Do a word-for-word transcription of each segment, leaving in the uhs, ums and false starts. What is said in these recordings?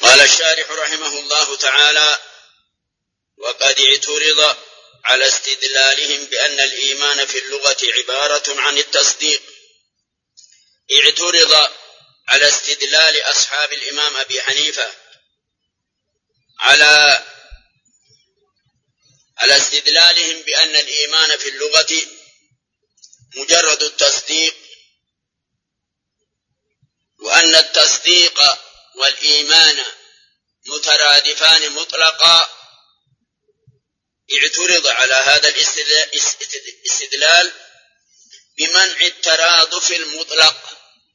قال الشارح رحمه الله تعالى: وقد اعترض على استدلالهم بأن الإيمان في اللغة عبارة عن التصديق. اعترض على استدلال أصحاب الإمام أبي حنيفة على على استدلالهم بأن الإيمان في اللغة مجرد التصديق، وأن التصديق والإيمان مترادفان مطلقا. اعترض على هذا الاستدلال بمنع الترادف المطلق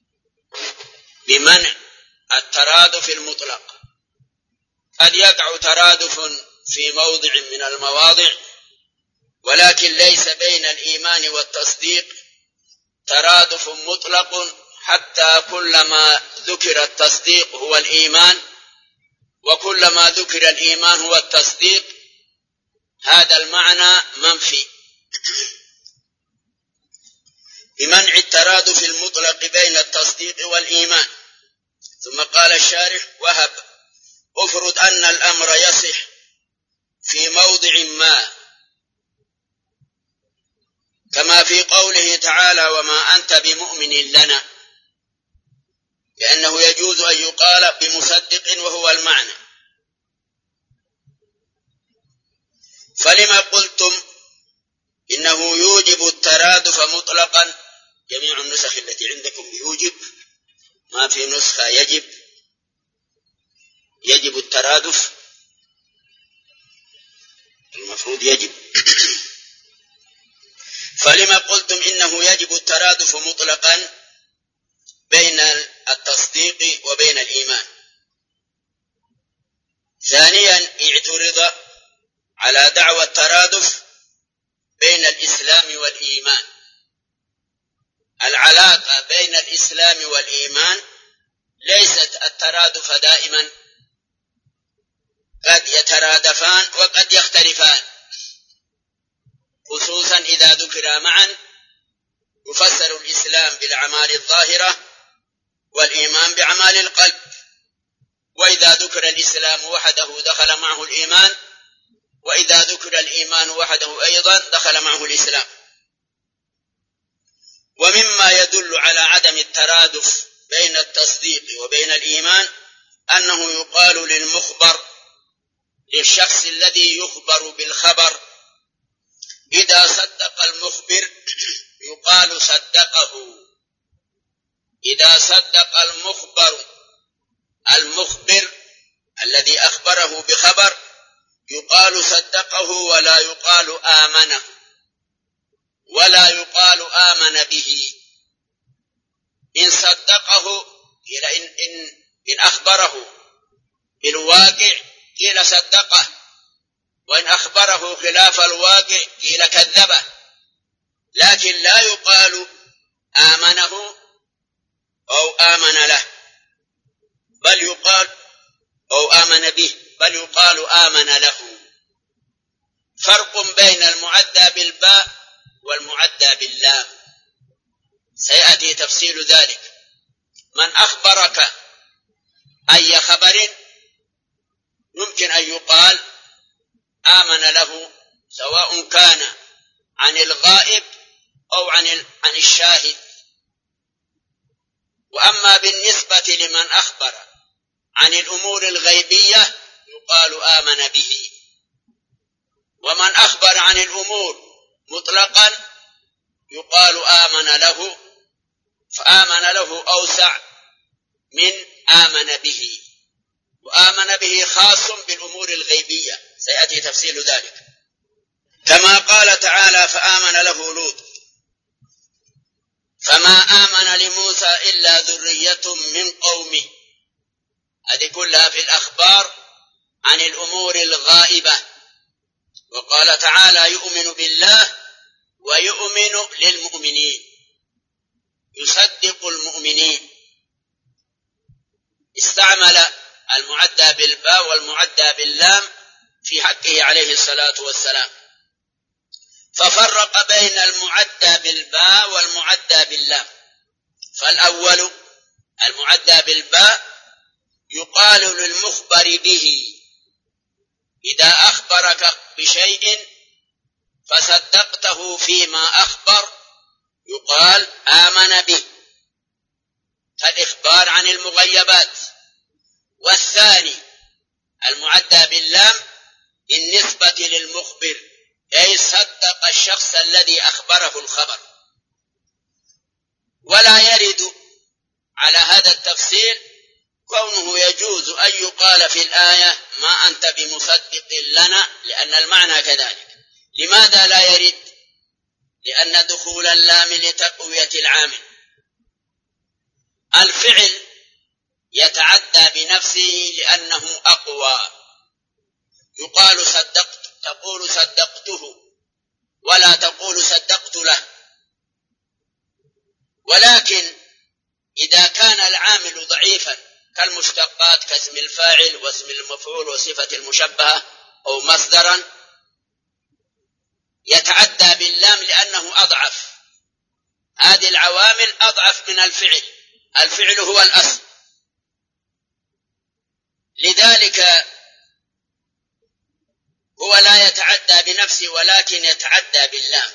بمنع الترادف المطلق. قد يقع ترادف في موضع من المواضع، ولكن ليس بين الإيمان والتصديق ترادف مطلق، حتى كلما ذكر التصديق هو الإيمان، وكلما ذكر الإيمان هو التصديق. هذا المعنى منفي بمنع الترادف المطلق بين التصديق والإيمان. ثم قال الشارح: وهب افرض أن الأمر يصح في موضع ما، كما في قوله تعالى: وما أنت بمؤمن لنا، لأنه يجوز أن يقال بمصدق وهو المعنى. فلما قلتم إنه يوجب الترادف مطلقا؟ جميع النسخ التي عندكم يوجب، ما في نسخة يجب يجب الترادف، المفروض يجب. فلما قلتم إنه يجب الترادف مطلقا بين التصديق وبين الإيمان؟ ثانيا، اعترض على دعوى الترادف بين الإسلام والإيمان. العلاقة بين الإسلام والإيمان ليست الترادف دائما، قد يترادفان وقد يختلفان، خصوصا إذا ذكر معا يفسر الإسلام بالأعمال الظاهرة والإيمان بأعمال القلب، وإذا ذكر الإسلام وحده دخل معه الإيمان، وإذا ذكر الإيمان وحده أيضا دخل معه الإسلام. ومما يدل على عدم الترادف بين التصديق وبين الإيمان أنه يقال للمخبر، للشخص الذي يخبر بالخبر، إذا صدق المخبر يقال صدقه. إذا صدق المخبر المخبر الذي أخبره بخبر يقال صدقه، ولا يقال آمنه، ولا يقال آمن به. إن صدقه قيل إن, إن, إن أخبره بالواقع قيل صدقه، وإن أخبره خلاف الواقع قيل كذبه. لكن لا يقال آمنه أو آمن له، بل يقال أو آمن به، بل يقال آمن له. فرق بين المعدى بالباء والمعدى باللام، سيأتي تفصيل ذلك. من أخبرك أي خبر يمكن أن يقال آمن له، سواء كان عن الغائب أو عن عن الشاهد. وأما بالنسبة لمن أخبر عن الأمور الغيبية يقال آمن به. ومن أخبر عن الأمور مطلقا يقال آمن له، فآمن له أوسع من آمن به، وآمن به خاص بالأمور الغيبية، سيأتي تفصيل ذلك. كما قال تعالى: فآمن له لوط. فما آمن لموسى إلا ذرية من قومه. هذه كلها في الأخبار عن الأمور الغائبة. وقال تعالى: يؤمن بالله ويؤمن للمؤمنين، يصدق المؤمنين. استعمل المعدى بالباء والمعدى باللام في حقه عليه الصلاة والسلام، ففرق بين المعدى بالباء والمعدى باللام. فالأول المعدى بالباء يقال للمخبر به إذا أخبرك بشيء فصدقته فيما أخبر يقال آمن به، الإخبار عن المغيبات. والثاني المعدى باللام بالنسبة للمخبر، أي صدق الشخص الذي أخبره الخبر. ولا يرد على هذا التفصيل كونه يجوز أن يقال في الآية ما أنت بمصدق لنا، لأن المعنى كذلك. لماذا لا يرد؟ لأن دخول اللام لتقوية العامل. الفعل يتعدى بنفسه لأنه أقوى، يقال صدقت، تقول صدقته ولا تقول صدقت له. ولكن إذا كان العامل ضعيفا كالمشتقات كاسم الفاعل واسم المفعول وصفة المشبهة أو مصدرا يتعدى باللام لأنه أضعف. هذه العوامل أضعف من الفعل، الفعل هو الأصل. لذلك هو لا يتعدى بنفسه ولكن يتعدى باللام،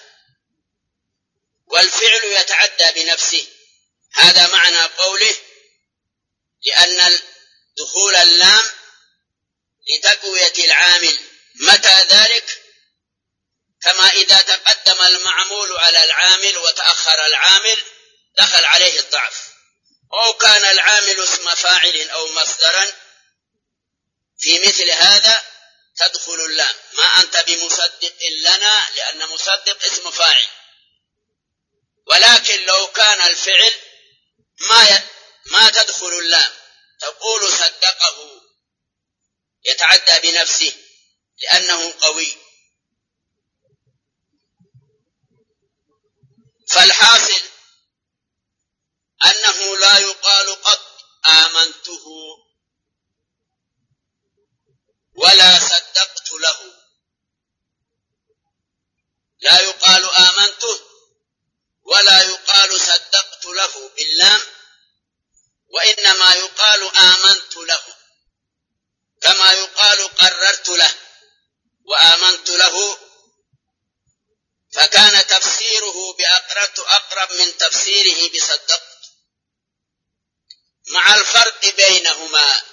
والفعل يتعدى بنفسه. هذا معنى قوله لأن دخول اللام لتقوية العامل. متى ذلك؟ كما إذا تقدم المعمول على العامل وتأخر العامل دخل عليه الضعف، أو كان العامل اسم فاعل أو مصدرا، في مثل هذا تدخل اللام ما أنت بمصدق لنا، لأن مصدق اسم فاعل. ولكن لو كان الفعل ما ي... ما تدخل اللام، تقول صدقه، يتعدى بنفسه لأنه قوي. فالحاصل أنه لا يقال قط آمنته ولا صدقت له، لا يقال آمنته ولا يقال صدقت له باللام، وإنما يقال آمنت له، كما يقال قررت له وآمنت له. فكان تفسيره بأقررت أقرب من تفسيره بصدقت، مع الفرق بينهما